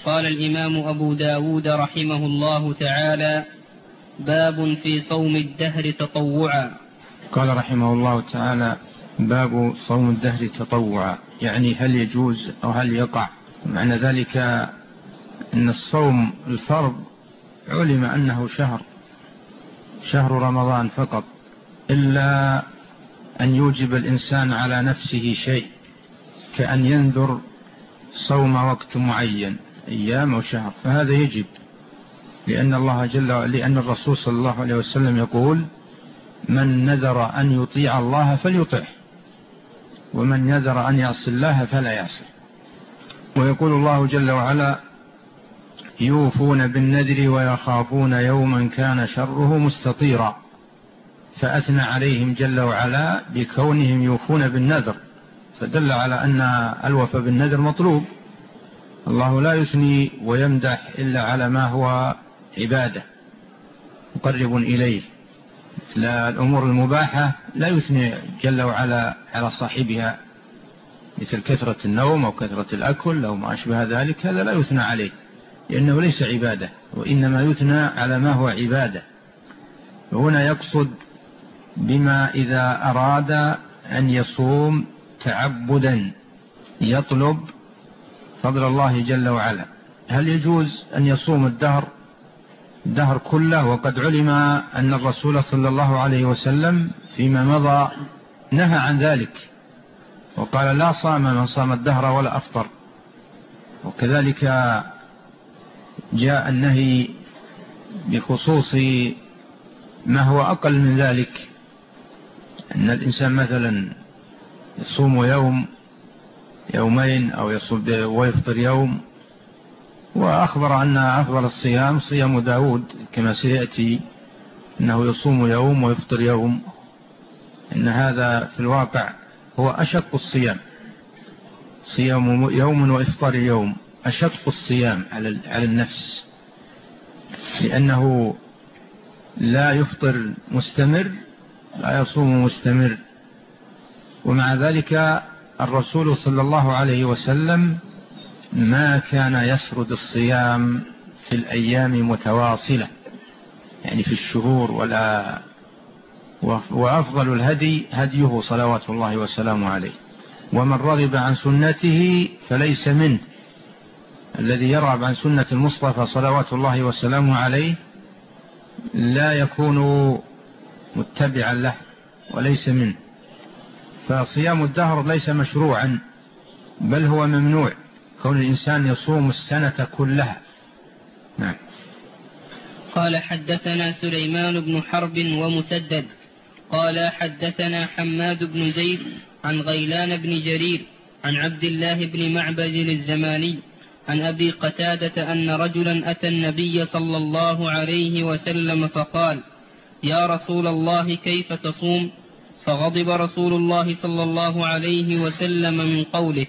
قال الإمام أبو داود رحمه الله تعالى: باب في صوم الدهر تطوعا. قال رحمه الله تعالى: باب صوم الدهر تطوعا، يعني هل يجوز أو هل يقع؟ معنى ذلك أن الصوم الفرض علم أنه شهر رمضان فقط، إلا أن يوجب الإنسان على نفسه شيء، كأن ينذر صوم وقت معين أيام أو شهر، فهذا يجب، لأن الرسول صلى الله عليه وسلم يقول: من نذر أن يطيع الله فليطعه، ومن نذر أن يعصي الله فلا يعصي. ويقول الله جل وعلا: يوفون بالنذر ويخافون يوما كان شره مستطيرا، فأثنى عليهم جل وعلا بكونهم يوفون بالنذر، فدل على أن الوفاء بالنذر مطلوب. الله لا يثني ويمدح إلا على ما هو عبادة مقرب إليه، مثل الأمور المباحة لا يثني جل وعلا على صاحبها، مثل كثرة النوم أو كثرة الأكل أو ما أشبه ذلك، هذا لا يثنى عليه لأنه ليس عبادة، وإنما يثنى على ما هو عبادة. وهنا يقصد بما إذا أراد أن يصوم تعبدا يطلب فضل الله جل وعلا. هل يجوز أن يصوم الدهر كله؟ وقد علم أن الرسول صلى الله عليه وسلم فيما مضى نهى عن ذلك، وقال: لا صام من صام الدهر ولا أفطر. وكذلك جاء النهي بخصوص ما هو أقل من ذلك، أن الإنسان مثلا يصوم يوم يومين أو يصوم ويفطر يوم. وأخبر أن أفضل الصيام صيام داود كما سيأتي، أنه يصوم يوم ويفطر يوم، إن هذا في الواقع هو أشق الصيام، صيام يوم وإفطار يوم أشق الصيام على النفس، لأنه لا يفطر مستمر لا يصوم مستمر. ومع ذلك الرسول صلى الله عليه وسلم ما كان يسرد الصيام في الأيام متواصلة، يعني في الشهور، وأفضل الهدي هديه صلوات الله وسلامه عليه. ومن رغب عن سنته فليس منه، الذي يرغب عن سنة المصطفى صلوات الله وسلامه عليه لا يكون متبعا له وليس منه. فصيام الدهر ليس مشروعا، بل هو ممنوع، كون الإنسان يصوم السنة كلها. نعم. قال: حدثنا سليمان بن حرب ومسدد قال: حدثنا حماد بن زيد عن غيلان بن جرير عن عبد الله بن معبد الزماني عن أبي قتادة أن رجلا أتى النبي صلى الله عليه وسلم فقال: يا رسول الله كيف تصوم؟ فغضب رسول الله صلى الله عليه وسلم من قوله.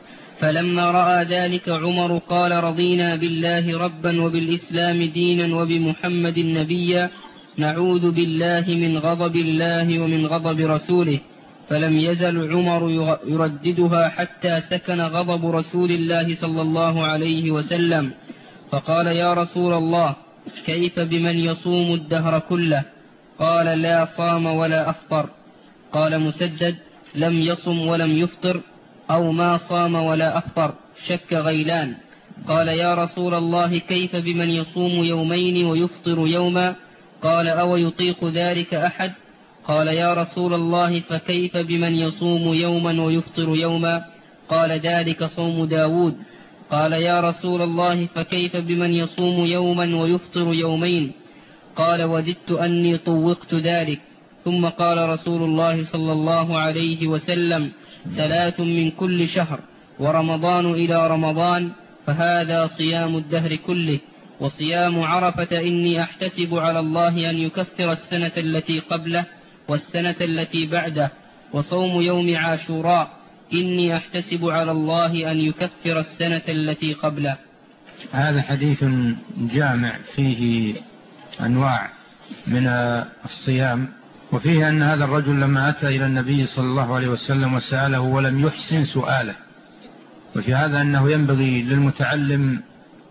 فلما رأى ذلك عمر قال: رضينا بالله ربا وبالإسلام دينا وبمحمد نبيا، نعوذ بالله من غضب الله ومن غضب رسوله. فلم يزل عمر يرددها حتى سكن غضب رسول الله صلى الله عليه وسلم، فقال: يا رسول الله كيف بمن يصوم الدهر كله؟ قال: لا صام ولا أفطر. قال مسدد: لم يصم ولم يفطر، أو ما صام ولا أفطر، شك غيلان. قال: يا رسول الله كيف بمن يصوم يومين ويفطر يوما؟ قال: أو يطيق ذلك أحد؟ قال: يا رسول الله فكيف بمن يصوم يوما ويفطر يوما؟ قال: ذلك صوم داود. قال: يا رسول الله فكيف بمن يصوم يوما ويفطر يومين؟ قال: وددت أني طوقت ذلك. ثم قال رسول الله صلى الله عليه وسلم: 3 من كل شهر، ورمضان إلى رمضان، فهذا صيام الدهر كله. وصيام عرفة إني أحتسب على الله أن يكفر السنة التي قبله والسنة التي بعده. وصوم يوم عاشوراء إني أحتسب على الله أن يكفر السنة التي قبله. هذا حديث جامع فيه أنواع من الصيام، وفيه أن هذا الرجل لما أتى إلى النبي صلى الله عليه وسلم وسأله ولم يحسن سؤاله. وفي هذا أنه ينبغي للمتعلم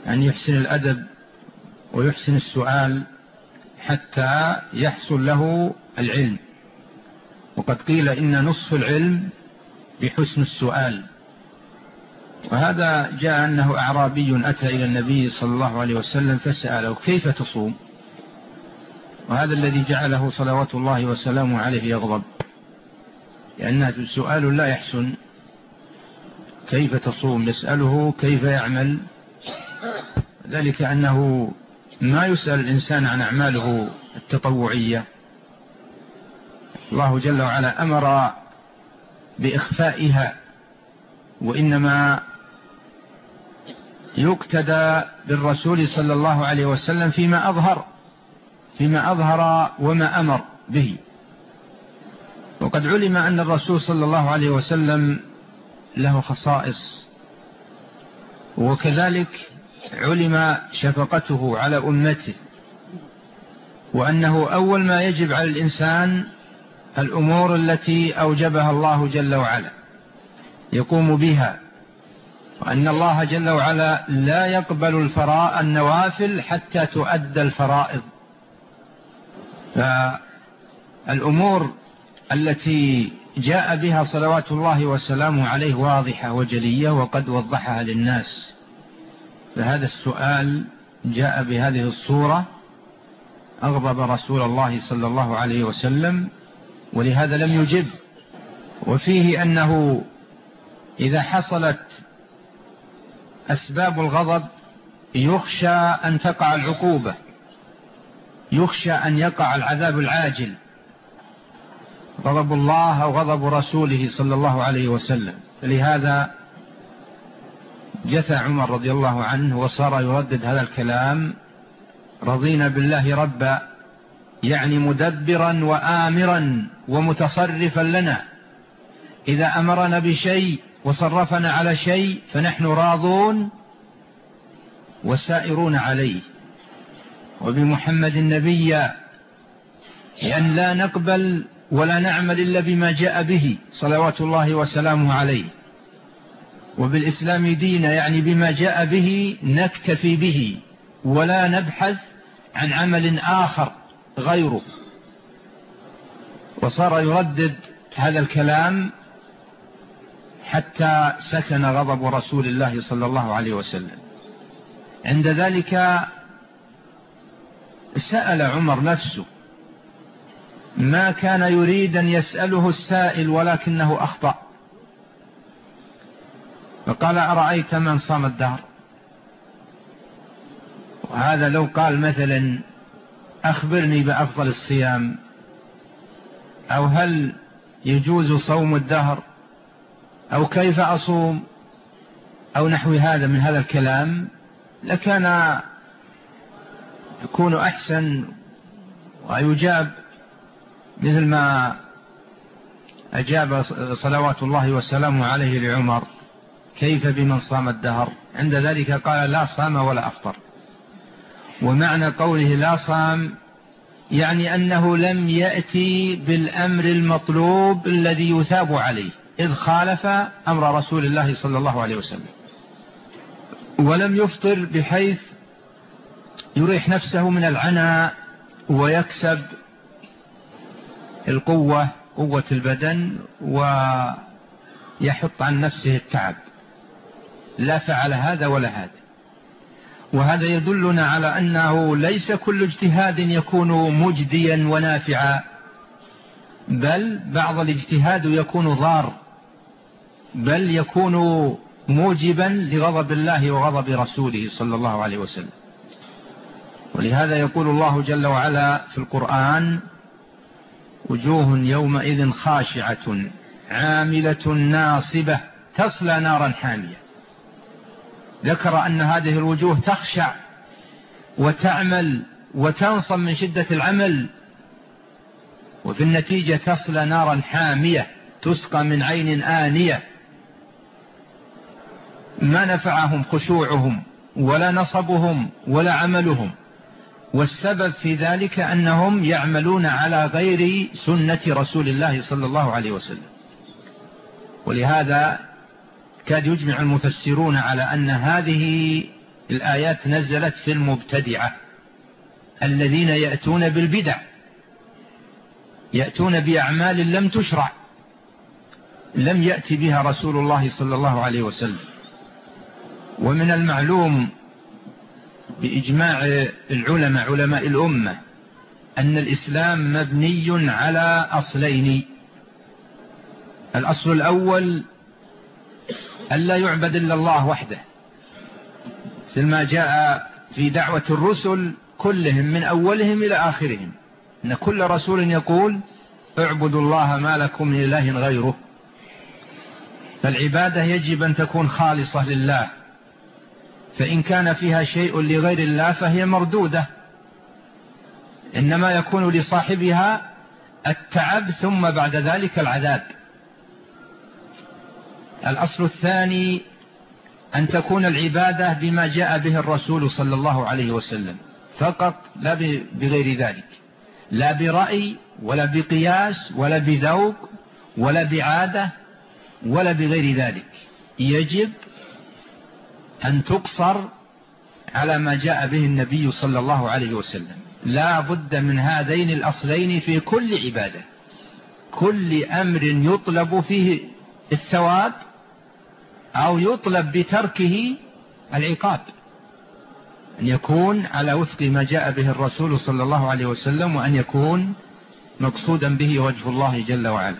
أن يحسن الأدب ويحسن السؤال حتى يحصل له العلم. وقد قيل إن نصف العلم بحسن السؤال. وهذا جاء أنه أعرابي أتى إلى النبي صلى الله عليه وسلم فسأله كيف تصوم، وهذا الذي جعله صلوات الله وسلامه عليه يغضب، لأنه سؤال لا يحسن. كيف تصوم؟ يسأله كيف يعمل، ذلك أنه ما يسأل الإنسان عن أعماله التطوعية. الله جل وعلا أمر بإخفائها، وإنما يقتدى بالرسول صلى الله عليه وسلم فيما أظهر وما أمر به. وقد علم أن الرسول صلى الله عليه وسلم له خصائص، وكذلك علم شفقته على أمته، وأنه أول ما يجب على الإنسان الأمور التي أوجبها الله جل وعلا يقوم بها، وأن الله جل وعلا لا يقبل النوافل حتى تؤدى الفرائض. فالأمور التي جاء بها صلوات الله وسلامه عليه واضحة وجلية، وقد وضحها للناس. فهذا السؤال جاء بهذه الصورة أغضب رسول الله صلى الله عليه وسلم، ولهذا لم يجب. وفيه أنه إذا حصلت أسباب الغضب يخشى أن تقع العقوبة، يخشى أن يقع العذاب العاجل، غضب الله أو غضب رسوله صلى الله عليه وسلم. فلهذا جثى عمر رضي الله عنه وصار يردد هذا الكلام: رضينا بالله ربا، يعني مدبرا وآمرا ومتصرفا لنا، إذا أمرنا بشيء وصرفنا على شيء فنحن راضون وسائرون عليه، وبمحمد نبيا، لأن لا نقبل ولا نعمل إلا بما جاء به صلوات الله وسلامه عليه، وبالإسلام دينا، يعني بما جاء به نكتفي به ولا نبحث عن عمل آخر غيره. وصار يردد هذا الكلام حتى سكن غضب رسول الله صلى الله عليه وسلم. عند ذلك سأل عمر نفسه، ما كان يريد أن يسأله السائل ولكنه أخطأ، فقال: أرأيت من صام الدهر؟ وهذا لو قال مثلا: أخبرني بأفضل الصيام، أو هل يجوز صوم الدهر، أو كيف أصوم، أو نحو هذا من هذا الكلام، لكان يكون أحسن ويجاب مثل ما أجاب صلوات الله وسلامه عليه لعمر: كيف بمن صام الدهر؟ عند ذلك قال: لا صام ولا أفطر. ومعنى قوله لا صام يعني أنه لم يأتي بالأمر المطلوب الذي يثاب عليه، إذ خالف أمر رسول الله صلى الله عليه وسلم. ولم يفطر بحيث يريح نفسه من العناء ويكسب القوة، قوة البدن، ويحط عن نفسه التعب. لا فعل هذا ولا هذا. وهذا يدلنا على أنه ليس كل اجتهاد يكون مجديا ونافعا، بل بعض الاجتهاد يكون ضار، بل يكون موجبا لغضب الله وغضب رسوله صلى الله عليه وسلم. ولهذا يقول الله جل وعلا في القرآن: وجوه يومئذ خاشعة عاملة ناصبة تصلى نارا حامية. ذكر أن هذه الوجوه تخشع وتعمل وتنصب من شدة العمل، وفي النتيجة تصلى نارا حامية تسقى من عين آنية. ما نفعهم خشوعهم ولا نصبهم ولا عملهم، والسبب في ذلك أنهم يعملون على غير سنة رسول الله صلى الله عليه وسلم. ولهذا كاد يجمع المفسرون على أن هذه الآيات نزلت في المبتدعة الذين يأتون بالبدع، يأتون بأعمال لم تشرع، لم يأتي بها رسول الله صلى الله عليه وسلم. ومن المعلوم بإجماع العلماء علماء الأمة أن الإسلام مبني على أصلين. الأصل الأول ألا يعبد إلا الله وحده، مثل ما جاء في دعوة الرسل كلهم من أولهم إلى آخرهم، أن كل رسول يقول اعبدوا الله ما لكم من إله غيره. فالعبادة يجب أن تكون خالصة لله، فإن كان فيها شيء لغير الله فهي مردودة، إنما يكون لصاحبها التعب ثم بعد ذلك العذاب. الأصل الثاني أن تكون العبادة بما جاء به الرسول صلى الله عليه وسلم فقط، لا بغير ذلك، لا برأي ولا بقياس ولا بذوق ولا بعادة ولا بغير ذلك. يجب أن تقصر على ما جاء به النبي صلى الله عليه وسلم. لا بد من هذين الأصلين في كل عبادة. كل أمر يطلب فيه الثواب أو يطلب بتركه العقاب، أن يكون على وفق ما جاء به الرسول صلى الله عليه وسلم، وأن يكون مقصودا به وجه الله جل وعلا.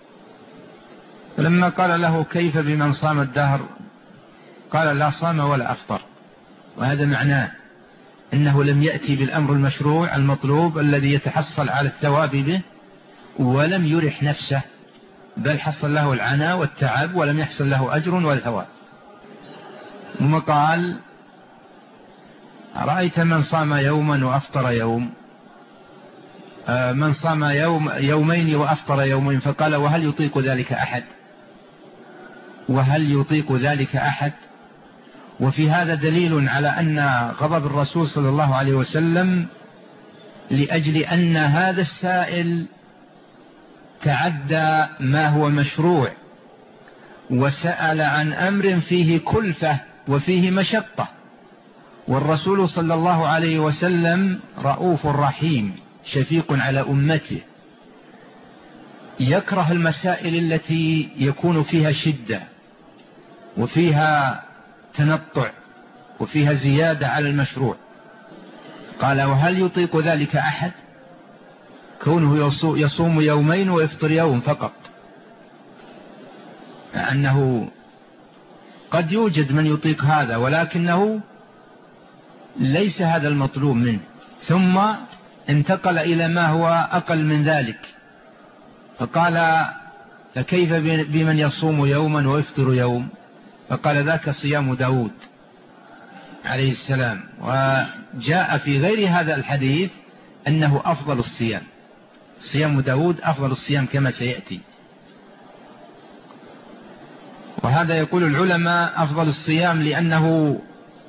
فلما قال له كيف بمن صام الدهر، قال لا صام ولا أفطر. وهذا معناه أنه لم يأتي بالأمر المشروع المطلوب الذي يتحصل على الثواب به، ولم يرح نفسه، بل حصل له العناء والتعب ولم يحصل له أجر ولا ثواب. ثم قال رأيت من صام يوما وأفطر يوم، من صام يومين وأفطر يومين، فقال وهل يطيق ذلك أحد؟ وهل يطيق ذلك أحد؟ وفي هذا دليل على أن غضب الرسول صلى الله عليه وسلم لأجل أن هذا السائل تعدى ما هو مشروع، وسأل عن أمر فيه كلفة وفيه مشقة، والرسول صلى الله عليه وسلم رؤوف رحيم شفيق على أمته، يكره المسائل التي يكون فيها شدة وفيها تنطع وفيها زيادة على المشروع. قال وهل يطيق ذلك أحد؟ كونه يصوم يومين ويفطر يوم فقط، أنه قد يوجد من يطيق هذا، ولكنه ليس هذا المطلوب منه. ثم انتقل إلى ما هو أقل من ذلك، فقال فكيف بمن يصوم يوما ويفطر يوم؟ فقال ذاك صيام داود عليه السلام. وجاء في غير هذا الحديث أنه أفضل الصيام، صيام داود أفضل الصيام كما سيأتي. وهذا يقول العلماء أفضل الصيام لأنه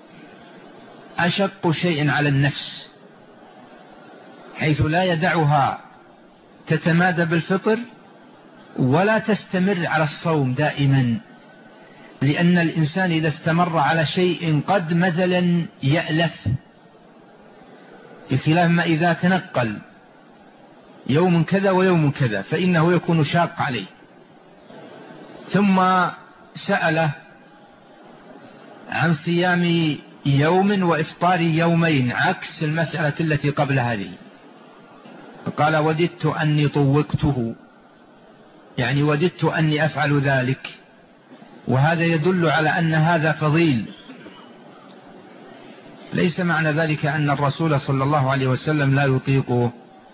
أشق شيء على النفس، حيث لا يدعها تتمادى بالفطر ولا تستمر على الصوم دائما، لأن الإنسان إذا استمر على شيء قد مثلا يألف، بخلاف ما إذا تنقل يوم كذا ويوم كذا فإنه يكون شاق عليه. ثم سأله عن صيام يوم وإفطار يومين عكس المسألة التي قبل هذه، فقال وددت أني طوقته، يعني وددت أني أفعل ذلك. وهذا يدل على أن هذا فضيل. ليس معنى ذلك أن الرسول صلى الله عليه وسلم لا يطيقه،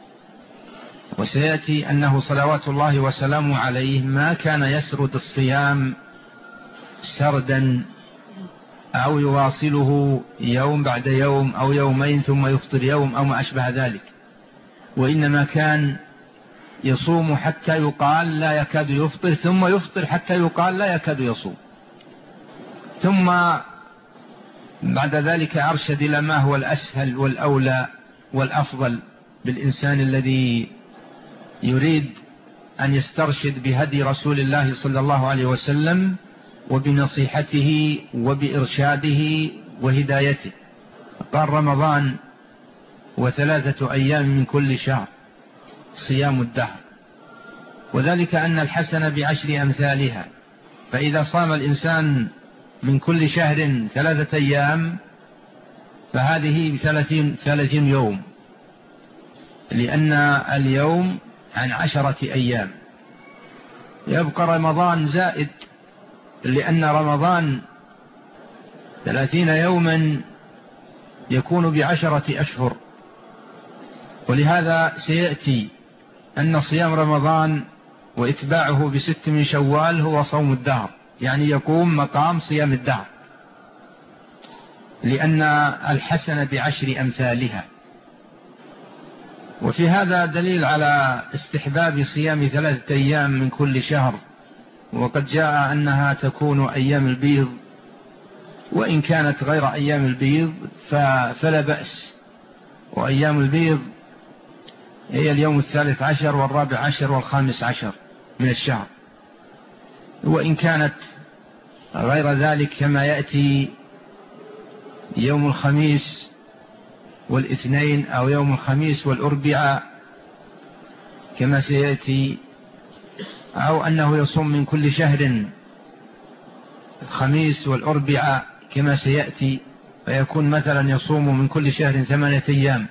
وسيأتي أنه صلوات الله وسلامه عليه ما كان يسرد الصيام سردا أو يواصله يوم بعد يوم أو يومين ثم يفطر يوم أو ما أشبه ذلك، وإنما كان يصوم حتى يقال لا يكاد يفطر، ثم يفطر حتى يقال لا يكاد يصوم، ثم بعد ذلك أرشد إلى ما هو الأسهل والأولى والأفضل بالإنسان الذي يريد أن يسترشد بهدي رسول الله صلى الله عليه وسلم وبنصيحته وبإرشاده وهدايته. قال رمضان و3 أيام من كل شهر صيام الدهر، وذلك أن الحسنة ب10 أمثالها، فإذا صام الإنسان من كل شهر 3 أيام فهذه 30 يوم، لأن اليوم عن 10 أيام. يبقى رمضان زائد، لأن رمضان 30 يوما يكون ب10 أشهر. ولهذا سيأتي أن صيام رمضان وإتباعه ب6 من شوال هو صوم الدهر، يعني يقوم مقام صيام الدهر، لأن الحسنة ب10 أمثالها. وفي هذا دليل على استحباب صيام 3 أيام من كل شهر، وقد جاء أنها تكون أيام البيض، وإن كانت غير أيام البيض فلا بأس. وأيام البيض هي اليوم 13 و14 و15 من الشهر، وإن كانت غير ذلك كما يأتي يوم الخميس والاثنين أو يوم الخميس والأربعاء كما سيأتي، أو أنه يصوم من كل شهر الخميس والأربعاء كما سيأتي، فيكون مثلا يصوم من كل شهر 8 أيام،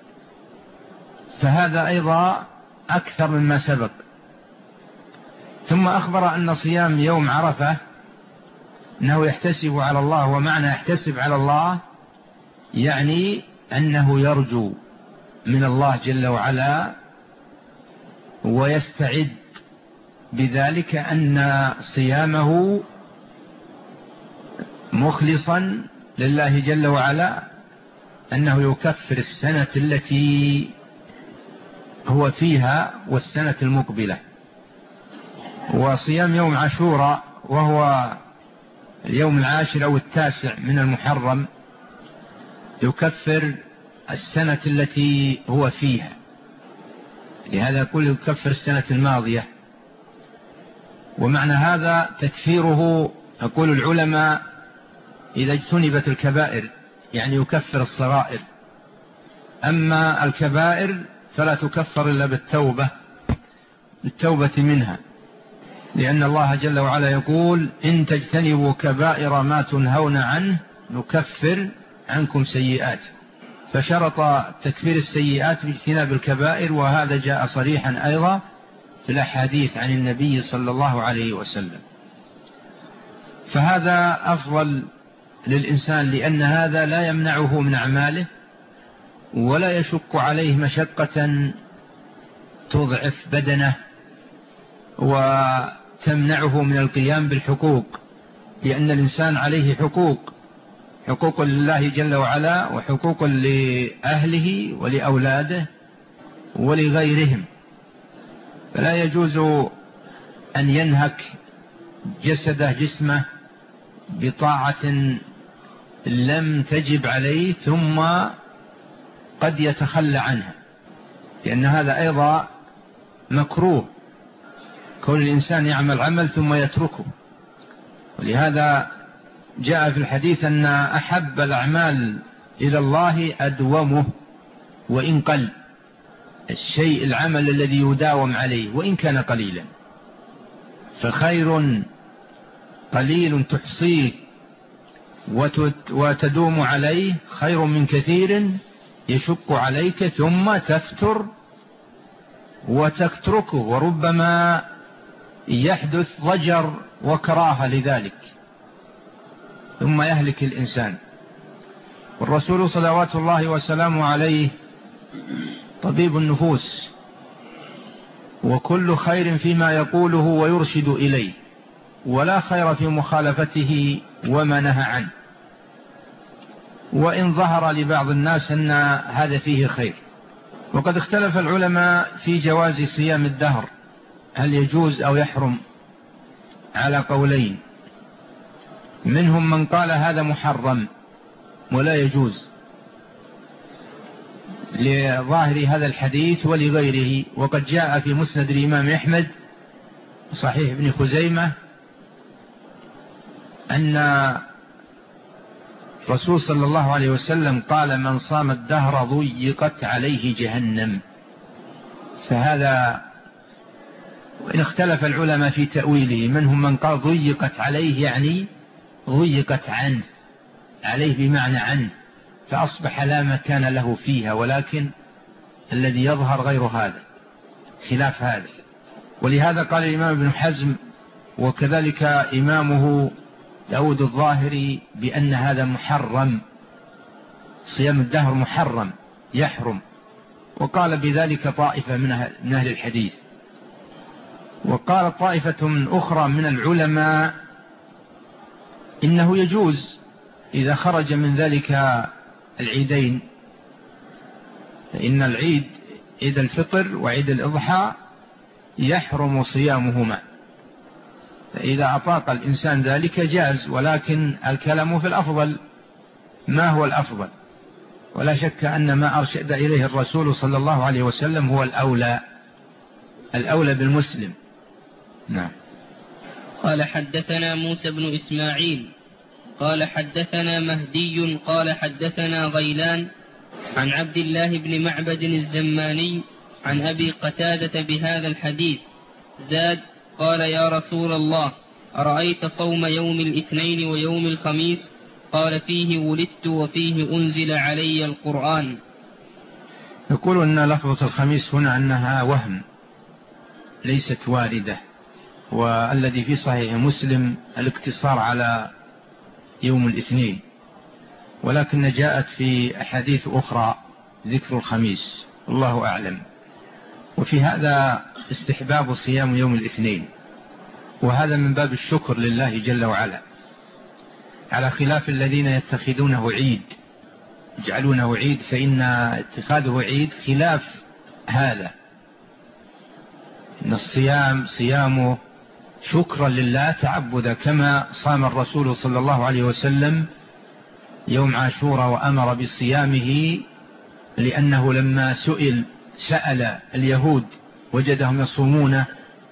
فهذا أيضا أكثر مما سبق. ثم أخبر أن صيام يوم عرفة أنه يحتسب على الله، ومعنى يحتسب على الله يعني أنه يرجو من الله جل وعلا ويستعد بذلك أن صيامه مخلصا لله جل وعلا، أنه يكفر السنة التي هو فيها والسنة المقبلة. وصيام يوم عاشوراء وهو اليوم 10 أو 9 من المحرم يكفر السنة التي هو فيها، لهذا يقول يكفر السنة الماضية. ومعنى هذا تكفيره يقول العلماء إذا اجتنبت الكبائر، يعني يكفر الصغائر، أما الكبائر فلا تكفر إلا بالتوبة منها، لأن الله جل وعلا يقول إن تجتنبوا كبائر ما تنهون عنه نكفر عنكم سيئات، فشرط تكفير السيئات باجتناب الكبائر، وهذا جاء صريحا أيضا في الأحاديث عن النبي صلى الله عليه وسلم. فهذا أفضل للإنسان، لأن هذا لا يمنعه من أعماله ولا يشق عليه مشقة تضعف بدنه وتمنعه من القيام بالحقوق، لأن الإنسان عليه حقوق لله جل وعلا وحقوق لأهله ولأولاده ولغيرهم، فلا يجوز أن ينهك جسمه بطاعة لم تجب عليه ثم قد يتخلى عنها، لأن هذا أيضا مكروه، كون الإنسان يعمل عمل ثم يتركه. ولهذا جاء في الحديث أن أحب الأعمال إلى الله أدومه وإن قل، الشيء العمل الذي يداوم عليه وإن كان قليلا، فخير قليل تحصيه وتدوم عليه خير من كثير يشق عليك ثم تفتر وتتركه، وربما يحدث ضجر وكراهة لذلك ثم يهلك الإنسان. والرسول صلوات الله وسلامه عليه طبيب النفوس، وكل خير فيما يقوله ويرشد إليه، ولا خير في مخالفته وما نهى عنه، وإن ظهر لبعض الناس أن هذا فيه خير. وقد اختلف العلماء في جواز صيام الدهر، هل يجوز أو يحرم، على قولين. منهم من قال هذا محرم ولا يجوز لظاهر هذا الحديث ولغيره، وقد جاء في مسند الإمام أحمد صحيح ابن خزيمة أن الرسول صلى الله عليه وسلم قال من صام الدهر ضيقت عليه جهنم. فهذا، وإن اختلف العلماء في تأويله، منهم من قال ضيقت عليه يعني ضيقت عنه، عليه بمعنى عنه، فأصبح لا مكان له فيها، ولكن الذي يظهر غير هذا، خلاف هذا. ولهذا قال الإمام ابن حزم وكذلك إمامه داود الظاهري بأن هذا محرم، صيام الدهر محرم يحرم، وقال بذلك طائفة من أهل الحديث. وقال طائفة من أخرى من العلماء إنه يجوز إذا خرج من ذلك العيدين، فإن العيد عيد الفطر وعيد الإضحى يحرم صيامهما، فإذا أطاق الإنسان ذلك جاز، ولكن الكلام في الأفضل، ما هو الأفضل؟ ولا شك أن ما أرشد إليه الرسول صلى الله عليه وسلم هو الأولى بالمسلم. نعم. قال حدثنا موسى بن إسماعيل قال حدثنا مهدي قال حدثنا غيلان عن عبد الله بن معبد الزماني عن أبي قتادة بهذا الحديث زاد قال يا رسول الله أرأيت صوم يوم الاثنين ويوم الخميس؟ قال فيه ولدت وفيه أنزل علي القرآن. يقول أن لفظة الخميس هنا أنها وهم ليست واردة، والذي في صحيح مسلم الاقتصار على يوم الاثنين، ولكن جاءت في أحاديث أخرى ذكر الخميس، الله أعلم. وفي هذا استحباب صيام يوم الاثنين، وهذا من باب الشكر لله جل وعلا، على خلاف الذين يتخذونه عيد، يجعلونه عيد، فإن اتخاذه عيد خلاف هذا، إن الصيام صيامه شكرا لله تعبدا، كما صام الرسول صلى الله عليه وسلم يوم عاشوراء وأمر بصيامه، لأنه لما سأل اليهود وجدهم يصومونه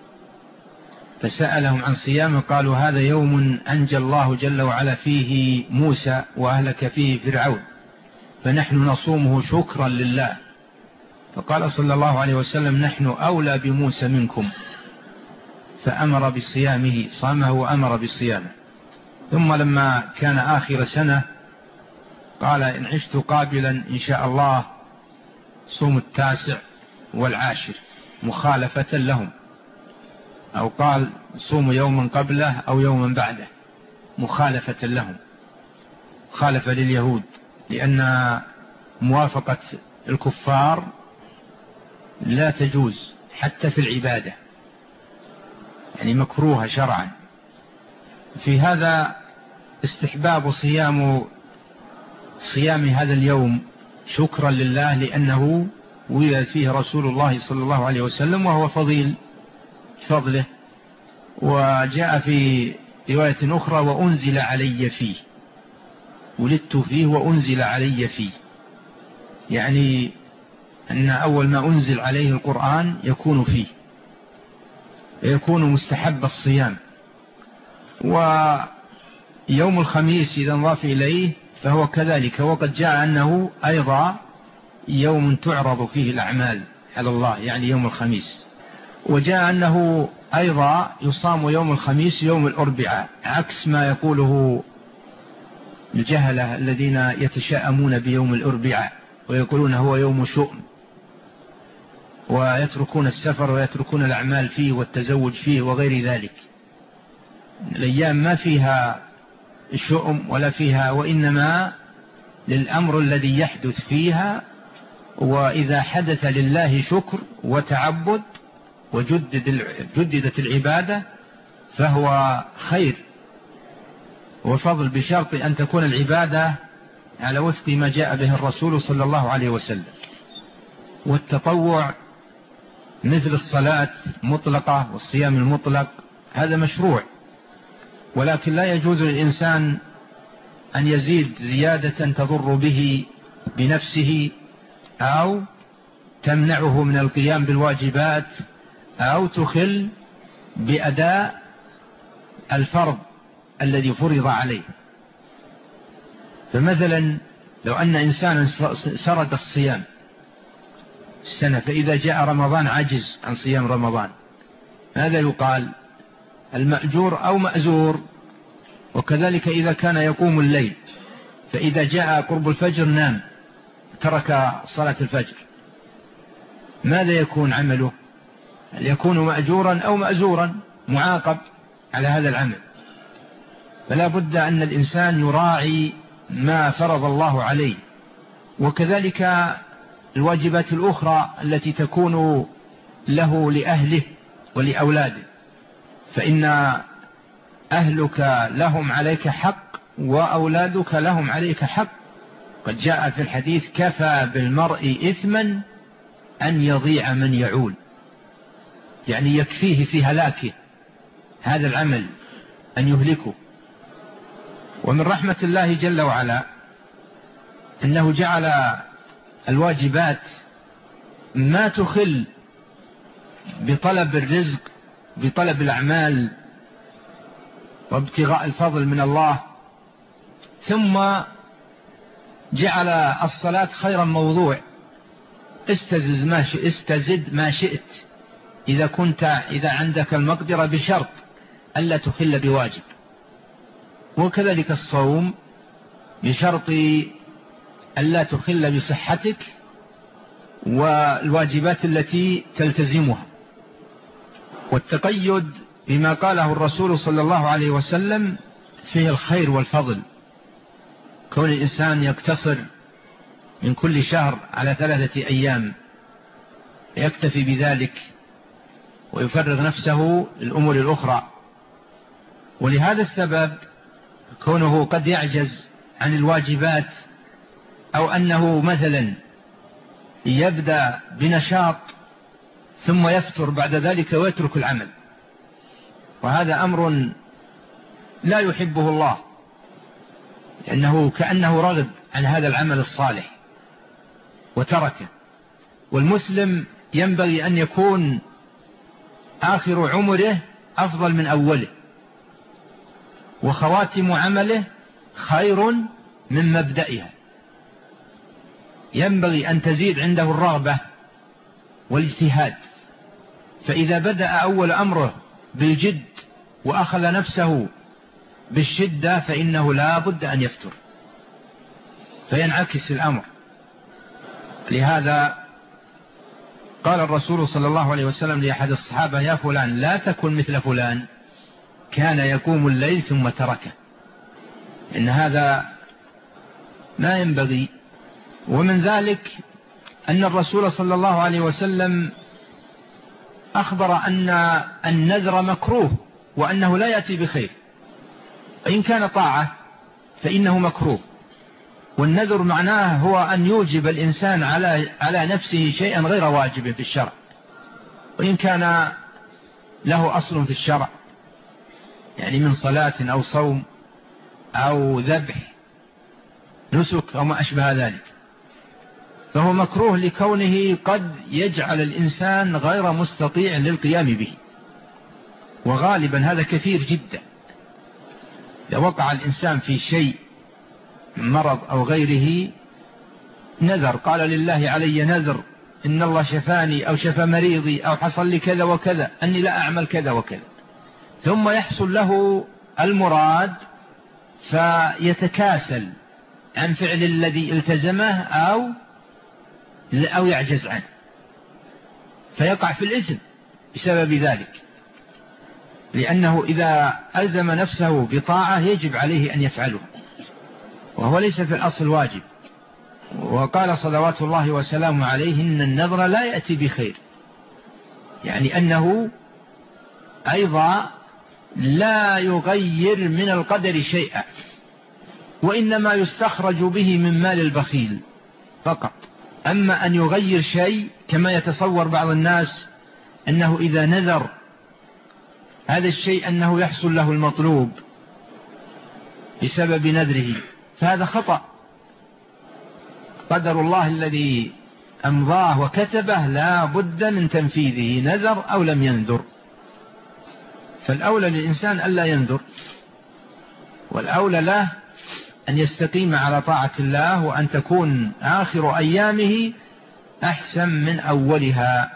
فسألهم عن صيام، قالوا هذا يوم أنجى الله جل وعلا فيه موسى وأهلك فيه فرعون، فنحن نصومه شكرا لله. فقال صلى الله عليه وسلم نحن أولى بموسى منكم، فأمر بصيامه، صامه وأمر بصيامه. ثم لما كان آخر سنة قال إن عشت قابلا إن شاء الله صوم 9 و10 مخالفة لهم، أو قال صوم يوما قبله أو يوما بعده مخالفة لهم، خالف لليهود، لأن موافقة الكفار لا تجوز حتى في العبادة، يعني مكروهة شرعا. في هذا استحباب صيام هذا اليوم شكرا لله، لأنه ولد فيه رسول الله صلى الله عليه وسلم، وهو فضله. وجاء في رواية أخرى وأنزل علي فيه، ولدت فيه وأنزل علي فيه، يعني أن أول ما أنزل عليه القرآن يكون فيه، يكون مستحب الصيام. ويوم الخميس إذا انضاف إليه فهو كذلك، وقد جاء أنه أيضا يوم تعرض فيه الأعمال على الله، يعني يوم الخميس. وجاء أنه أيضا يصام يوم الخميس يوم الأربعاء، عكس ما يقوله الجهلة الذين يتشائمون بيوم الأربعاء ويقولون هو يوم شؤم، ويتركون السفر ويتركون الأعمال فيه والتزوج فيه وغير ذلك. الأيام ما فيها شؤم ولا فيها، وإنما للأمر الذي يحدث فيها، وإذا حدث لله شكر وتعبد وجددت العبادة فهو خير وفضل، بشرط أن تكون العبادة على وفق ما جاء به الرسول صلى الله عليه وسلم. والتطوع مثل الصلاة مطلقة والصيام المطلق هذا مشروع، ولكن لا يجوز للإنسان أن يزيد زيادة تضر به بنفسه، أو تمنعه من القيام بالواجبات، أو تخل بأداء الفرض الذي فرض عليه. فمثلا لو أن إنسانا سرد الصيام السنة فإذا جاء رمضان عجز عن صيام رمضان، هذا يقال المأجور أو مأزور. وكذلك إذا كان يقوم الليل فإذا جاء قرب الفجر نام ترك صلاة الفجر، ماذا يكون عمله؟ هل يكون مأجورا أو مأزورا معاقب على هذا العمل؟ فلا بد أن الإنسان يراعي ما فرض الله عليه. وكذلك الواجبات الأخرى التي تكون له لأهله ولأولاده، فإن أهلك لهم عليك حق وأولادك لهم عليك حق. قد جاء في الحديث كفى بالمرء إثما أن يضيع من يعول، يعني يكفيه في هلاكه هذا العمل أن يهلكه. ومن رحمة الله جل وعلا أنه جعل الواجبات ما تخل بطلب الرزق بطلب الأعمال وابتغاء الفضل من الله، ثم جعل الصلاة خيرا موضوع. استزد ما شئت إذا عندك المقدرة بشرط ألا تخل بواجب. وكذلك الصوم بشرط ألا تخل بصحتك والواجبات التي تلتزمها. والتقيد بما قاله الرسول صلى الله عليه وسلم فيه الخير والفضل. كون الإنسان يقتصر من كل شهر على 3 أيام يكتفي بذلك ويفرغ نفسه للأمور الأخرى. ولهذا السبب كونه قد يعجز عن الواجبات، أو أنه مثلا يبدأ بنشاط ثم يفتر بعد ذلك ويترك العمل، وهذا أمر لا يحبه الله، لأنه كأنه رغب عن هذا العمل الصالح وتركه. والمسلم ينبغي أن يكون آخر عمره أفضل من أوله، وخواتم عمله خير من مبدئها. ينبغي أن تزيد عنده الرغبة والاجتهاد، فإذا بدأ أول أمره بالجد وأخذ نفسه بالشدة فإنه لا بد أن يفتر فينعكس الأمر. لهذا قال الرسول صلى الله عليه وسلم لأحد الصحابة: يا فلان لا تكن مثل فلان كان يقوم الليل ثم تركه. إن هذا ما ينبغي. ومن ذلك أن الرسول صلى الله عليه وسلم أخبر أن النذر مكروه وأنه لا يأتي بخير، وإن كان طاعة فإنه مكروه. والنذر معناه هو أن يوجب الإنسان على نفسه شيئا غير واجب في الشرع، وإن كان له أصل في الشرع، يعني من صلاة أو صوم أو ذبح نسك أو ما أشبه ذلك، فهو مكروه لكونه قد يجعل الإنسان غير مستطيع للقيام به. وغالبا هذا كثير جدا. لو وقع الإنسان في شيء مرض أو غيره نذر، قال لله علي نذر إن الله شفاني أو شفى مريضي أو حصل لي كذا وكذا أني لا أعمل كذا وكذا، ثم يحصل له المراد فيتكاسل عن فعل الذي التزمه أو يعجز عنه، فيقع في الإثم بسبب ذلك، لأنه إذا ألزم نفسه بطاعة يجب عليه أن يفعله، وهو ليس في الأصل واجب. وقال صلوات الله وسلامه عليه: إن النذر لا يأتي بخير، يعني أنه أيضا لا يغير من القدر شيئا، وإنما يستخرج به من مال البخيل فقط. أما أن يغير شيء كما يتصور بعض الناس أنه إذا نذر هذا الشيء أنه يحصل له المطلوب بسبب نذره، فهذا خطأ. قدر الله الذي أمضاه وكتبه لا بد من تنفيذه، نذر أو لم ينذر. فالأولى للإنسان ألا ينذر، والأولى له أن يستقيم على طاعة الله، وأن تكون آخر أيامه أحسن من أولها،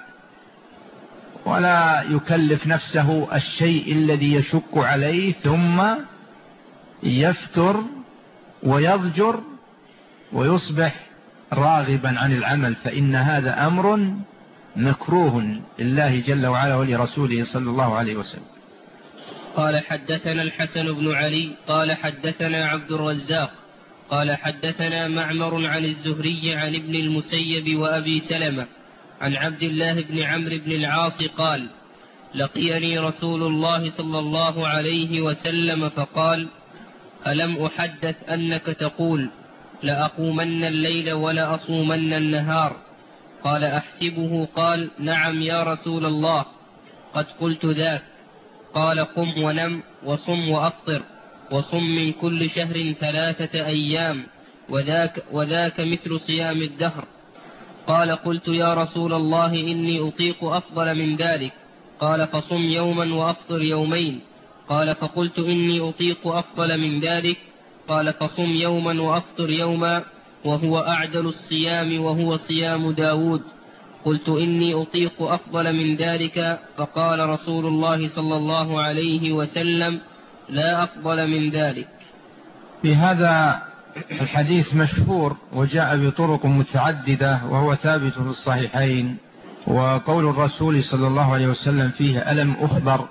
ولا يكلف نفسه الشيء الذي يشق عليه ثم يفتر ويضجر ويصبح راغبا عن العمل، فإن هذا أمر مكروه لله جل وعلا ولرسوله صلى الله عليه وسلم. قال حدثنا الحسن بن علي قال حدثنا عبد الرزاق قال حدثنا معمر عن الزهري عن ابن المسيب وأبي سلمة عن عبد الله بن عمرو بن العاص قال: لقيني رسول الله صلى الله عليه وسلم فقال: ألم أحدث أنك تقول لأقومن الليل ولأصومن النهار؟ قال: أحسبه قال: نعم يا رسول الله، قد قلت ذاك. قال: قم ونم وصم وأفطر، وصم من كل شهر 3 أيام، وذاك مثل صيام الدهر. قال: قلت يا رسول الله إني أطيق أفضل من ذلك. قال: فصم يوما وأفطر يومين. قال: فقلت إني أطيق أفضل من ذلك. قال: فصم يوما وأفطر يوما، وهو أعدل الصيام وهو صيام داود. قلت إني أطيق أفضل من ذلك. فقال رسول الله صلى الله عليه وسلم: لا أفضل من ذلك. بهذا الحديث مشهور وجاء بطرق متعددة وهو ثابت في الصحيحين، وقول الرسول صلى الله عليه وسلم فيه: ألم أخبر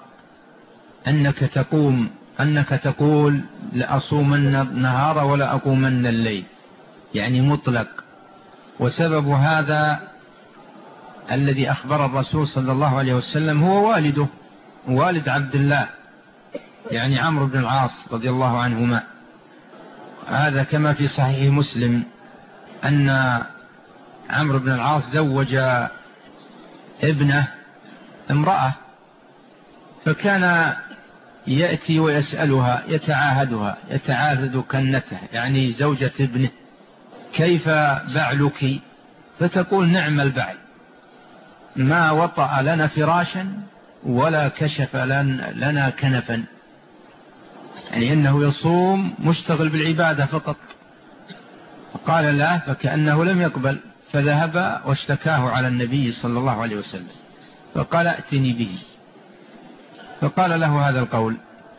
أنك تقول لأصومن النهار ولا أقومن الليل، يعني مطلق. وسبب هذا الذي أخبر الرسول صلى الله عليه وسلم هو والده، والد عبد الله، يعني عمرو بن العاص رضي الله عنهما. هذا كما في صحيح مسلم أن عمرو بن العاص زوج ابنه امرأة، فكان يأتي ويسألها، يتعاهد كنته، يعني زوجة ابنه: كيف بعلك؟ فتقول: نعم البعل، ما وطأ لنا فراشا ولا كشف لنا كنفا، يعني أنه يصوم مشتغل بالعبادة فقط. فقال لا، فكأنه لم يقبل، فذهب واشتكاه على النبي صلى الله عليه وسلم، فقال: ائتني به. فقال له هذا القول،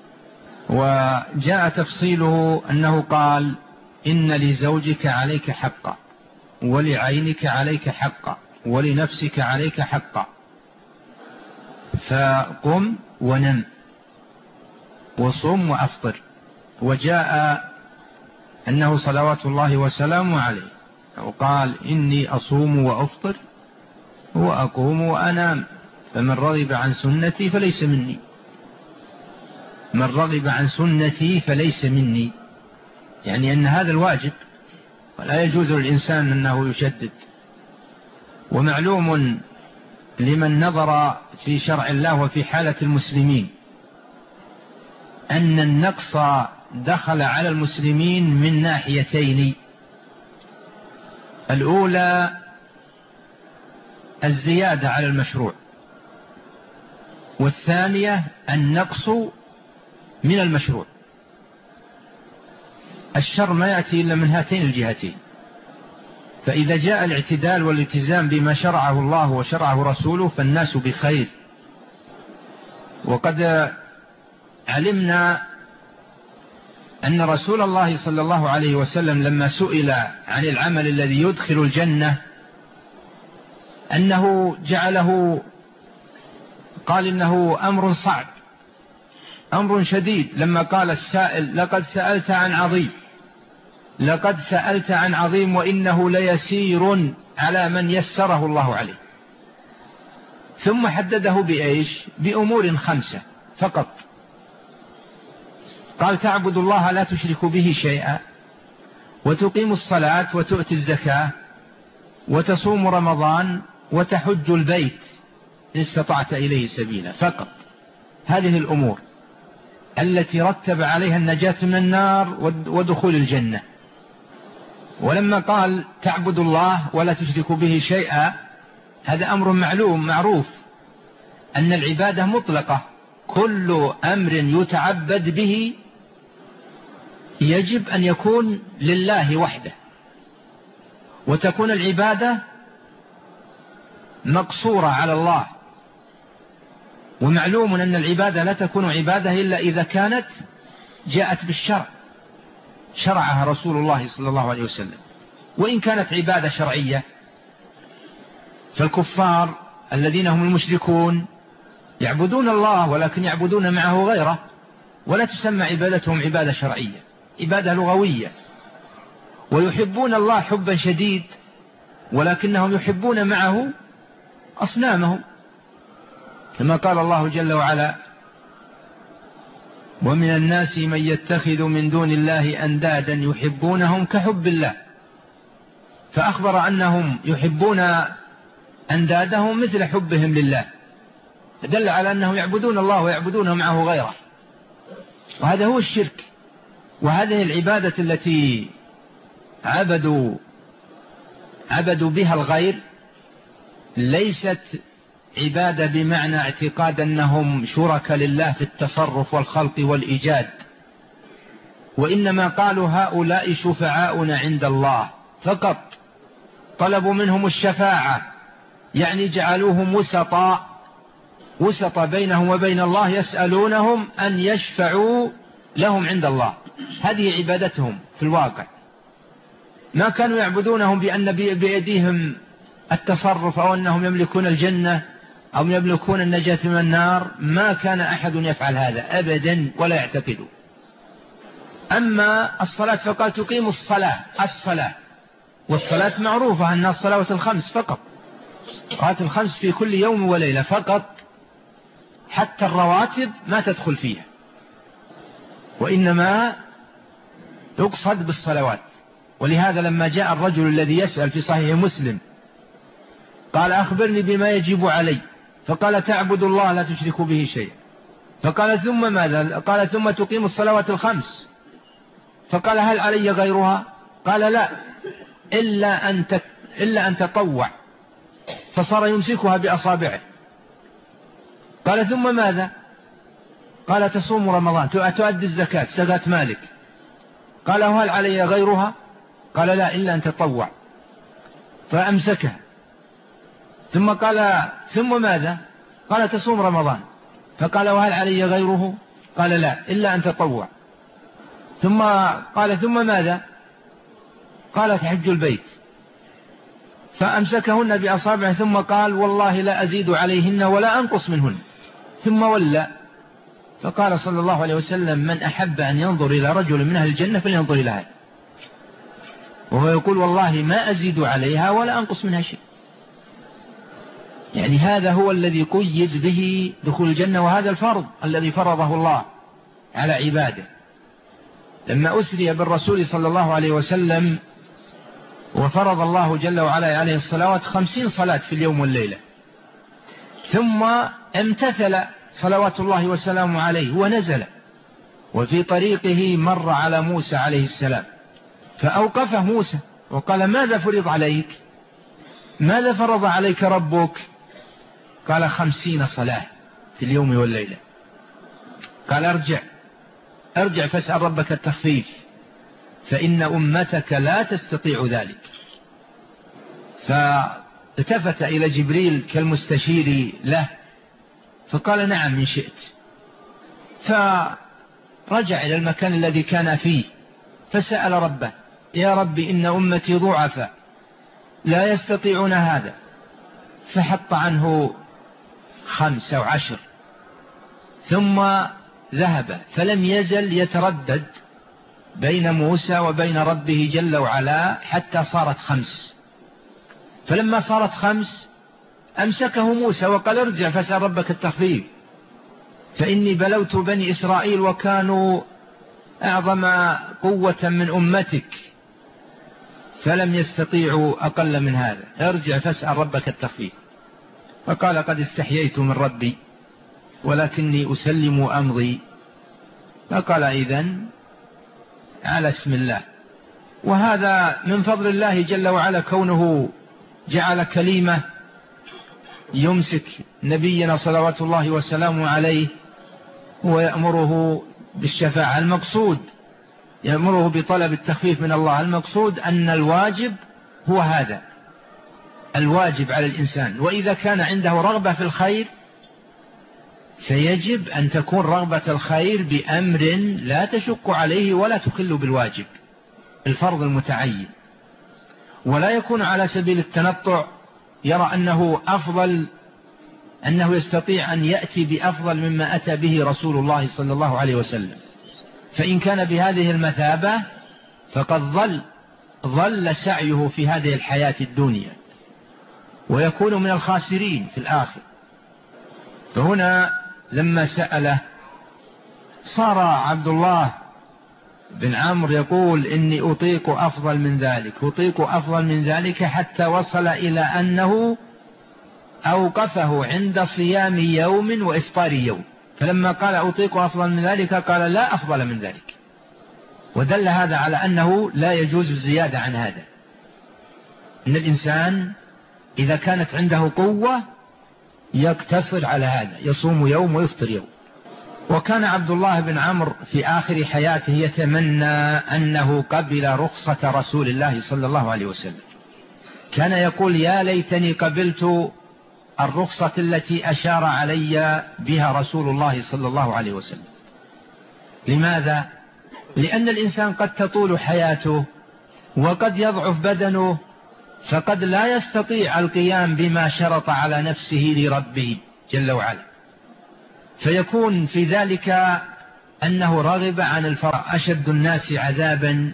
وجاء تفصيله أنه قال: إن لزوجك عليك حقا، ولعينك عليك حقا، ولنفسك عليك حقا، فقم ونم وصم وأفطر. وجاء أنه صلوات الله وسلامه عليه وقال: إني أصوم وأفطر وأقوم وأنام، فمن رغب عن سنتي فليس مني. من رغب عن سنتي فليس مني، يعني أن هذا الواجب، ولا يجوز للإنسان أنه يشدد. ومعلوم لمن نظر في شرع الله وفي حالة المسلمين أن النقص دخل على المسلمين من ناحيتين: الأولى الزيادة على المشروع، والثانية النقص من المشروع. الشر ما يأتي إلا من هاتين الجهتين، فإذا جاء الاعتدال والالتزام بما شرعه الله وشرعه رسوله فالناس بخير. وقد علمنا أن رسول الله صلى الله عليه وسلم لما سئل عن العمل الذي يدخل الجنة أنه جعله، قال: إنه أمر صعب، أمر شديد. لما قال السائل: لقد سألت عن عظيم، لقد سألت عن عظيم، وإنه ليسير على من يسره الله عليه. ثم حدده بإيش؟ بأمور 5 فقط. قال: تعبد الله لا تشرك به شيئا، وتقيم الصلاة، وتؤتي الزكاة، وتصوم رمضان، وتحج البيت إن استطعت إليه سبيلا. فقط هذه الأمور التي رتب عليها النجاة من النار ودخول الجنة. ولما قال: تعبد الله ولا تشرك به شيئا، هذا أمر معلوم معروف أن العبادة مطلقة، كل أمر يتعبد به يجب أن يكون لله وحده، وتكون العبادة مقصورة على الله. ومعلوم أن العبادة لا تكون عبادة إلا إذا كانت جاءت بالشرع، شرعها رسول الله صلى الله عليه وسلم. وإن كانت عبادة شرعية، فالكفار الذين هم المشركون يعبدون الله ولكن يعبدون معه غيره، ولا تسمى عبادتهم عبادة شرعية، عبادة لغوية. ويحبون الله حبا شديد، ولكنهم يحبون معه أصنامهم، كما قال الله جل وعلا: ومن الناس من يتخذ من دون الله أندادا يحبونهم كحب الله. فأخبر أنهم يحبون أندادهم مثل حبهم لله، دل على أنهم يعبدون الله ويعبدون معه غيره، وهذا هو الشرك. وهذه العبادة التي عبدوا بها الغير ليست عبادة بمعنى اعتقاد أنهم شرك لله في التصرف والخلق والإيجاد، وإنما قالوا هؤلاء شفعاؤنا عند الله فقط، طلبوا منهم الشفاعة، يعني جعلوهم وسط بينهم وبين الله، يسألونهم أن يشفعوا لهم عند الله. هذه عبادتهم في الواقع. ما كانوا يعبدونهم بأن بأيديهم التصرف أو أنهم يملكون الجنة أو يملكون النجاة من النار. ما كان أحد يفعل هذا أبدا ولا يعتقدوا. أما الصلاة فقال تقيم الصلاة، والصلاة معروفة أنها الصلاة الخمس فقط، صلوات الخمس في كل يوم وليلة فقط، حتى الرواتب ما تدخل فيها، وإنما يقصد بالصلوات. ولهذا لما جاء الرجل الذي يسأل في صحيح مسلم قال: أخبرني بما يجب علي، فقال: تعبد الله لا تشرك به شيئا. فقال: ثم ماذا؟ قال: ثم تقيم الصلوات الخمس. فقال: هل علي غيرها؟ قال: لا، إلا أن تطوع. فصار يمسكها بأصابعه. قال: ثم ماذا؟ قال: تصوم رمضان، تؤدي الزكاة، زكاة مالك. قال: هل علي غيرها؟ قال: لا، إلا أن تطوع. فأمسكها. ثم قال: ثم ماذا؟ قال: تصوم رمضان. فقال: وهل علي غيره؟ قال: لا، إلا أن تطوع. ثم قال: ثم ماذا؟ قال: تحج البيت. فأمسكهن بأصابعه ثم قال: والله لا أزيد عليهن ولا أنقص منهن. ثم ولى. فقال صلى الله عليه وسلم: من أحب أن ينظر إلى رجل من أهل الجنة فلينظر إلى هذا. وهو يقول: والله ما أزيد عليها ولا أنقص منها شيء. يعني هذا هو الذي قيد به دخول الجنة، وهذا الفرض الذي فرضه الله على عباده. لما أسري بالرسول صلى الله عليه وسلم وفرض الله جل وعلا عليه الصلوات 50 صلاة في اليوم والليلة، ثم امتثل صلوات الله وسلامه عليه ونزل، وفي طريقه مر على موسى عليه السلام فأوقفه موسى وقال: ماذا فرض عليك؟ ماذا فرض عليك ربك؟ قال: 50 صلاة في اليوم والليلة. قال: ارجع فاسأل ربك التخفيف، فإن أمتك لا تستطيع ذلك. فالتفت إلى جبريل كالمستشير له فقال: نعم إن شئت. فرجع إلى المكان الذي كان فيه فسأل ربه: يا رب إن أمتي ضعفاء لا يستطيعون هذا. فحط عنه 5 أو 10، ثم ذهب، فلم يزل يتردد بين موسى وبين ربه جل وعلا حتى صارت 5. فلما صارت 5 أمسكه موسى وقال: ارجع فاسأل ربك التخفيف، فإني بلوت بني إسرائيل وكانوا أعظم قوة من أمتك فلم يستطيعوا أقل من هذا، ارجع فاسأل ربك التخفيف. فقال: قد استحييت من ربي ولكني أسلم أمضي. فقال: إذن على اسم الله. وهذا من فضل الله جل وعلا، كونه جعل كلمة يمسك نبينا صلوات الله وسلامه عليه ويأمره بالشفاعة. المقصود يأمره بطلب التخفيف من الله. المقصود أن الواجب هو هذا الواجب على الإنسان، وإذا كان عنده رغبة في الخير فيجب أن تكون رغبة الخير بأمر لا تشق عليه ولا تخل بالواجب الفرض المتعين، ولا يكون على سبيل التنطع يرى أنه أفضل، أنه يستطيع أن يأتي بأفضل مما أتى به رسول الله صلى الله عليه وسلم. فإن كان بهذه المثابة فقد ضل سعيه في هذه الحياة الدنيا ويكون من الخاسرين في الآخر. فهنا لما سأله صار عبد الله بن عمرو يقول إني أطيق أفضل من ذلك، أطيق أفضل من ذلك، حتى وصل إلى أنه أوقفه عند صيام يوم وإفطار يوم. فلما قال أطيق أفضل من ذلك قال لا أفضل من ذلك، ودل هذا على أنه لا يجوز الزيادة عن هذا. إن الإنسان إذا كانت عنده قوة يقتصر على هذا، يصوم يوم ويفطر يوم. وكان عبد الله بن عمرو في آخر حياته يتمنى أنه قبل رخصة رسول الله صلى الله عليه وسلم. كان يقول يا ليتني قبلت الرخصة التي أشار علي بها رسول الله صلى الله عليه وسلم. لماذا؟ لأن الإنسان قد تطول حياته وقد يضعف بدنه، فقد لا يستطيع القيام بما شرط على نفسه لربه جل وعلا، فيكون في ذلك أنه راغب عن الفرع. أشد الناس عذابا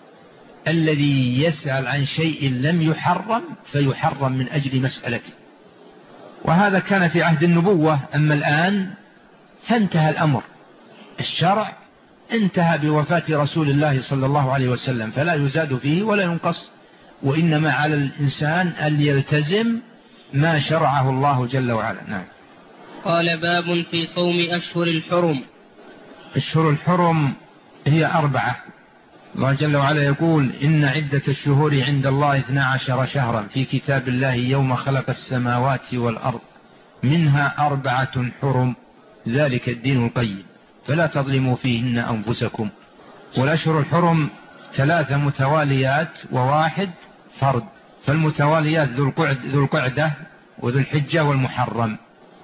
الذي يسأل عن شيء لم يحرم فيحرم من أجل مسألته. وهذا كان في عهد النبوة. أما الآن فانتهى الأمر، الشرع انتهى بوفاة رسول الله صلى الله عليه وسلم، فلا يزاد فيه ولا ينقص، وإنما على الإنسان أن يلتزم ما شرعه الله جل وعلا. نعم. قال باب في صوم أشهر الحرم. أشهر الحرم هي 4. الله جل وعلا يقول إن عدة الشهور عند الله 12 شهرا في كتاب الله يوم خلق السماوات والأرض منها 4 حرم ذلك الدين القيم فلا تظلموا فيهن أنفسكم. والأشهر الحرم 3 متواليات و1 فرد، فالمتواليات ذو القعدة وذو الحجة والمحرم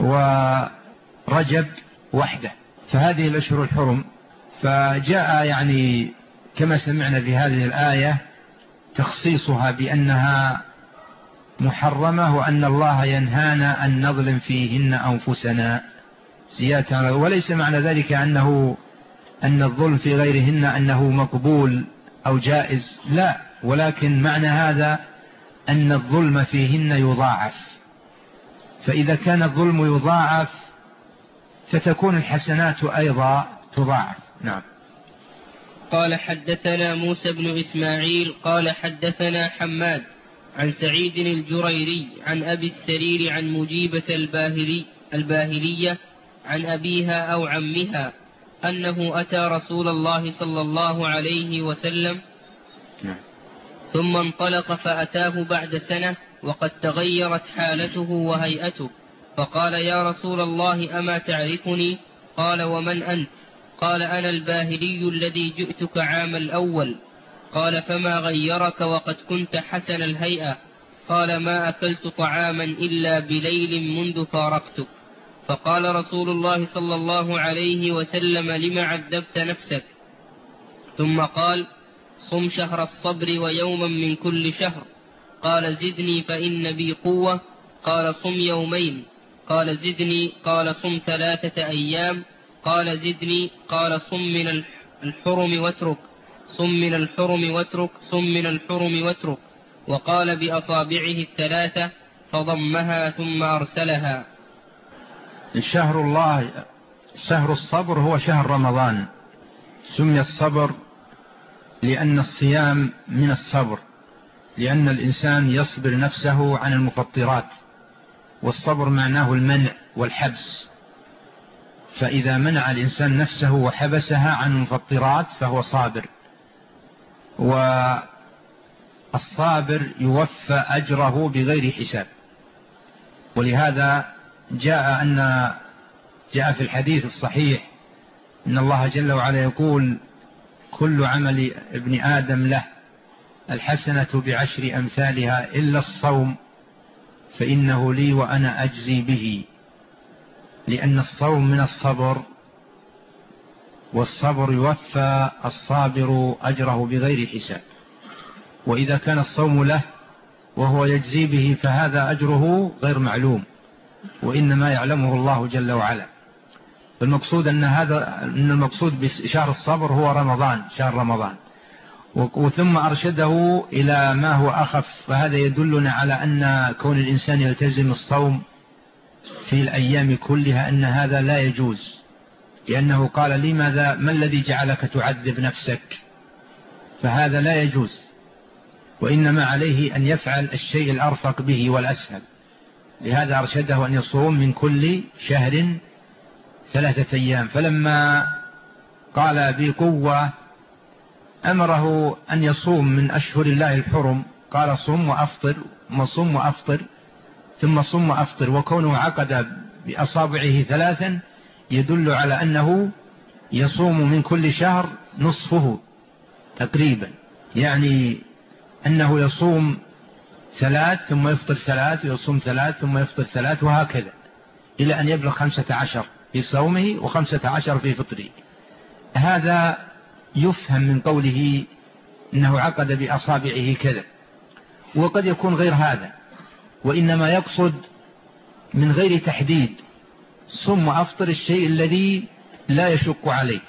ورجب وحده، فهذه الأشهر الحرم. فجاء يعني كما سمعنا في هذه الآية تخصيصها بأنها محرمة، وأن الله ينهانا أن نظلم فيهن أنفسنا زيادة. وليس معنى ذلك أن الظلم في غيرهن أنه مقبول أو جائز، لا، ولكن معنى هذا أن الظلم فيهن يضاعف، فإذا كان الظلم يضاعف فتكون الحسنات أيضا تضاعف. نعم. قال حدثنا موسى بن إسماعيل قال حدثنا حماد عن سعيد الجريري عن أبي السرير عن مجيبة الباهلية عن أبيها أو عمها أنه أتى رسول الله صلى الله عليه وسلم ثم انطلق فأتاه بعد سنة وقد تغيرت حالته وهيئته، فقال يا رسول الله أما تعرفني؟ قال ومن أنت؟ قال أنا الباهلي الذي جئتك عام الأول. قال فما غيرك وقد كنت حسن الهيئة؟ قال ما أكلت طعاما إلا بليل منذ فارقتك. فقال رسول الله صلى الله عليه وسلم لم عذبت نفسك؟ ثم قال صم شهر الصبر ويوما من كل شهر. قال زدني فإن بي قوة. قال صم يومين. قال زدني. قال صم 3 أيام. قال زدني. قال صم من الحرم واترك. صم من الحرم واترك. صم من الحرم واترك. وقال بأصابعه 3 فضمها ثم أرسلها. شهر الصبر هو شهر رمضان. سمي الصبر لأن الصيام من الصبر، لأن الإنسان يصبر نفسه عن المفطرات، والصبر معناه المنع والحبس، فإذا منع الإنسان نفسه وحبسها عن المفطرات فهو صابر، والصابر يوفى أجره بغير حساب. ولهذا جاء في الحديث الصحيح إن الله جل وعلا يقول كل عمل ابن آدم له الحسنة بعشر أمثالها إلا الصوم فإنه لي وأنا أجزي به، لأن الصوم من الصبر، والصبر يوفى الصابر أجره بغير حساب. وإذا كان الصوم له وهو يجزي به فهذا أجره غير معلوم، وإنما يعلمه الله جل وعلا. المقصود أن المقصود بشهر الصبر هو رمضان، شهر رمضان. وثم أرشده إلى ما هو أخف، فهذا يدلنا على أن كون الإنسان يلتزم الصوم في الأيام كلها أن هذا لا يجوز، لأنه قال لماذا ما الذي جعلك تعذب نفسك، فهذا لا يجوز، وإنما عليه أن يفعل الشيء الأرفق به والأسهل. لهذا أرشده أن يصوم من كل شهر 3 أيام. فلما قال بقوة أمره أن يصوم من أشهر الله الحرم، قال صم وأفطر، صم وأفطر، ثم صم وأفطر. وكونه عقد بأصابعه 3 يدل على أنه يصوم من كل شهر نصفه تقريبا، يعني أنه يصوم 3 ثم يفطر 3 ويصوم 3 ثم يفطر 3 وهكذا إلى أن يبلغ 15 في صومه و15 في فطره. هذا يفهم من قوله إنه عقد بأصابعه كذا، وقد يكون غير هذا، وإنما يقصد من غير تحديد صم وأفطر الشيء الذي لا يشق عليك.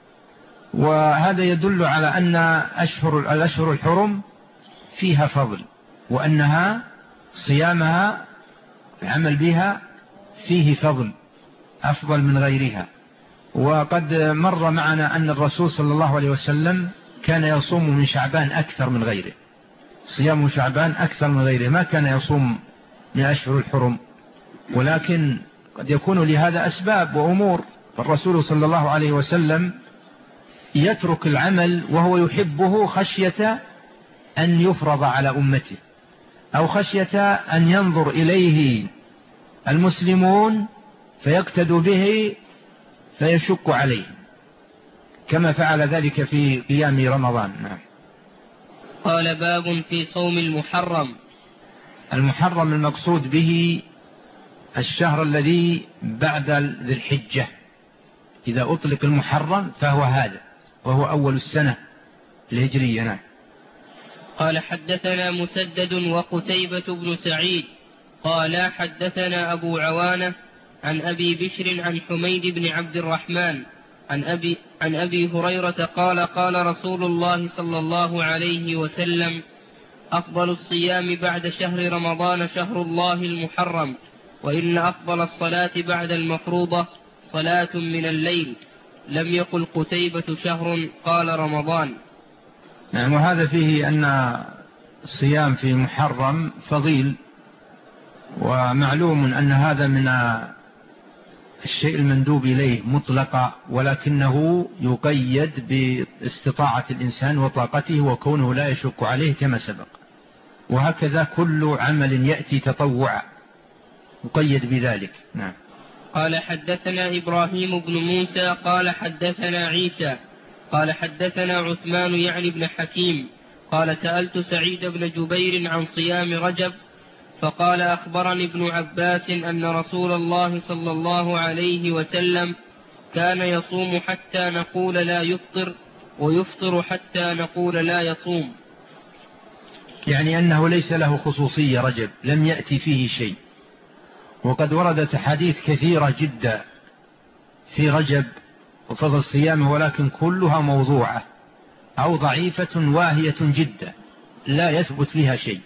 وهذا يدل على أن الأشهر الحرم فيها فضل، وأنها صيامها العمل بها فيه فضل أفضل من غيرها. وقد مر معنا أن الرسول صلى الله عليه وسلم كان يصوم من شعبان أكثر من غيره، صيام شعبان أكثر من غيره، ما كان يصوم من أشهر الحرم، ولكن قد يكون لهذا أسباب وأمور. فالرسول صلى الله عليه وسلم يترك العمل وهو يحبه خشية أن يفرض على أمته، أو خشية أن ينظر إليه المسلمون فيقتدوا به فيشق عليه، كما فعل ذلك في قيام رمضان. نعم. قال باب في صوم المحرم. المحرم المقصود به الشهر الذي بعد ذي الحجة، إذا أطلق المحرم فهو هذا، وهو أول السنة الهجرية. نعم. قال حدثنا مسدد وقتيبة بن سعيد قال حدثنا أبو عوانة عن أبي بشر عن حميد بن عبد الرحمن عن أبي هريرة قال قال رسول الله صلى الله عليه وسلم أفضل الصيام بعد شهر رمضان شهر الله المحرم، وإن أفضل الصلاة بعد المفروضة صلاة من الليل. لم يقل قتيبة شهر، قال رمضان. نعم. وهذا فيه أن الصيام في محرم فضيل، ومعلوم أن هذا من الشيء المندوب إليه مطلقا، ولكنه يقيد باستطاعة الإنسان وطاقته وكونه لا يشق عليه كما سبق. وهكذا كل عمل يأتي تطوعا مقيد بذلك. نعم. قال حدثنا إبراهيم بن موسى قال حدثنا عيسى قال حدثنا عثمان يعني بن حكيم قال سألت سعيد بن جبير عن صيام رجب فقال أخبرني ابن عباس أن رسول الله صلى الله عليه وسلم كان يصوم حتى نقول لا يفطر، ويفطر حتى نقول لا يصوم. يعني أنه ليس له خصوصية رجب، لم يأتي فيه شيء. وقد وردت حديث كثيرة جدا في رجب وفضل صيامه، ولكن كلها موضوعة أو ضعيفة واهية جدا لا يثبت فيها شيء.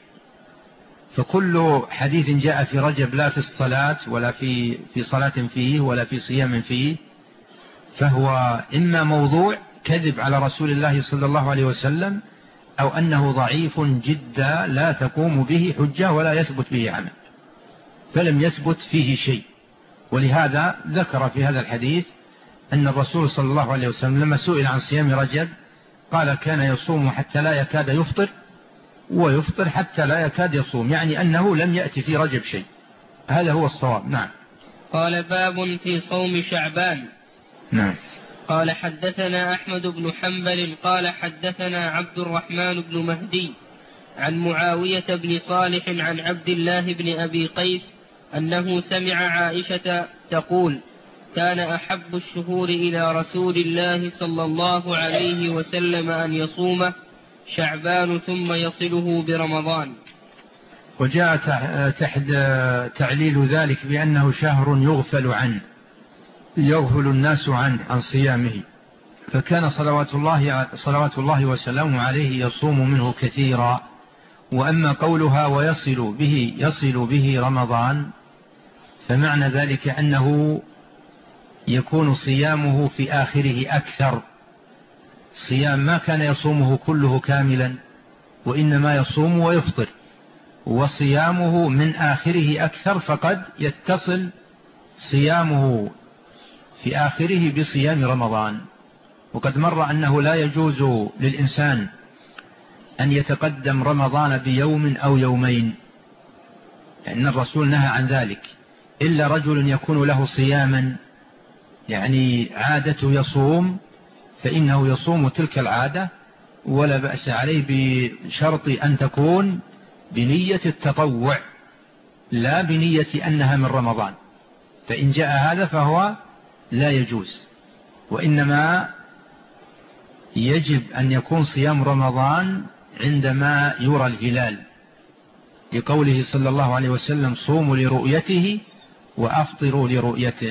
فكل حديث جاء في رجب لا في الصلاة ولا في صلاة فيه ولا في صيام فيه فهو إما موضوع كذب على رسول الله صلى الله عليه وسلم، أو أنه ضعيف جدا لا تقوم به حجة ولا يثبت به عمل، فلم يثبت فيه شيء. ولهذا ذكر في هذا الحديث أن الرسول صلى الله عليه وسلم لما سئل عن صيام رجب قال كان يصوم حتى لا يكاد يفطر، ويفطر حتى لا يكاد يصوم، يعني أنه لم يأتي في رجب شيء. هذا هو الصواب. نعم. قال باب في صوم شعبان. نعم. قال حدثنا أحمد بن حنبل قال حدثنا عبد الرحمن بن مهدي عن معاوية بن صالح عن عبد الله بن أبي قيس أنه سمع عائشة تقول: كان أحب الشهور إلى رسول الله صلى الله عليه وسلم أن يصومه شعبان ثم يصله برمضان. وجاء تحت تعليل ذلك بأنه شهر يغفل الناس عنه عن صيامه، فكان صلوات الله وسلامه عليه يصوم منه كثيرا. وأما قولها يصل به رمضان، فمعنى ذلك أنه يكون صيامه في آخره أكثر، صيام ما كان يصومه كله كاملا، وإنما يصوم ويفطر، وصيامه من آخره أكثر، فقد يتصل صيامه في آخره بصيام رمضان. وقد مر أنه لا يجوز للإنسان أن يتقدم رمضان بيوم أو يومين، لأن الرسول نهى عن ذلك، إلا رجل يكون له صياما يعني عادته يصوم، فإنه يصوم تلك العادة ولا بأس عليه، بشرط أن تكون بنية التطوع لا بنية أنها من رمضان، فإن جاء هذا فهو لا يجوز. وإنما يجب أن يكون صيام رمضان عندما يرى الهلال، لقوله صلى الله عليه وسلم: صوموا لرؤيته وأفطروا لرؤيته.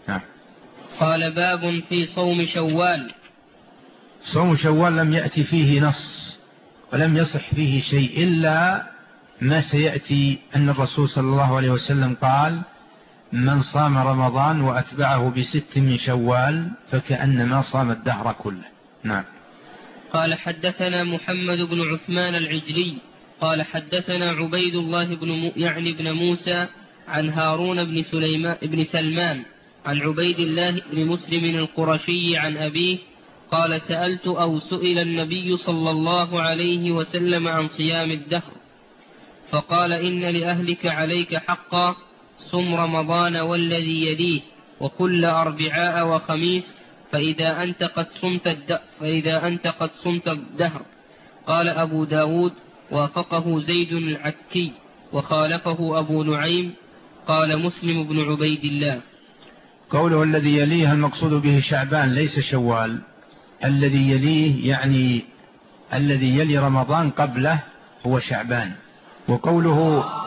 قال: باب في صوم شوال. صوم شوال لم يأتي فيه نص ولم يصح فيه شيء، إلا ما سيأتي أن الرسول صلى الله عليه وسلم قال: من صام رمضان وأتبعه ب6 من شوال فكأنما صام الدهر كله. نعم. قال حدثنا محمد بن عثمان العجلي قال حدثنا عبيد الله بن موسى عن هارون بن سلمان عن عبيد الله بن مسلم القرشي عن أبيه قال: سألت أو سئل النبي صلى الله عليه وسلم عن صيام الدهر، فقال: إن لأهلك عليك حقا، صم رمضان والذي يليه وكل أربعاء وخميس، فإذا أنت قد صمت الدهر. قال أبو داود: وافقه زيد العكي وخالفه أبو نعيم. قال مسلم بن عبيد الله: قوله الذي يليه المقصود به شعبان ليس شوال، الذي يليه يعني الذي يلي رمضان قبله هو شعبان. وقوله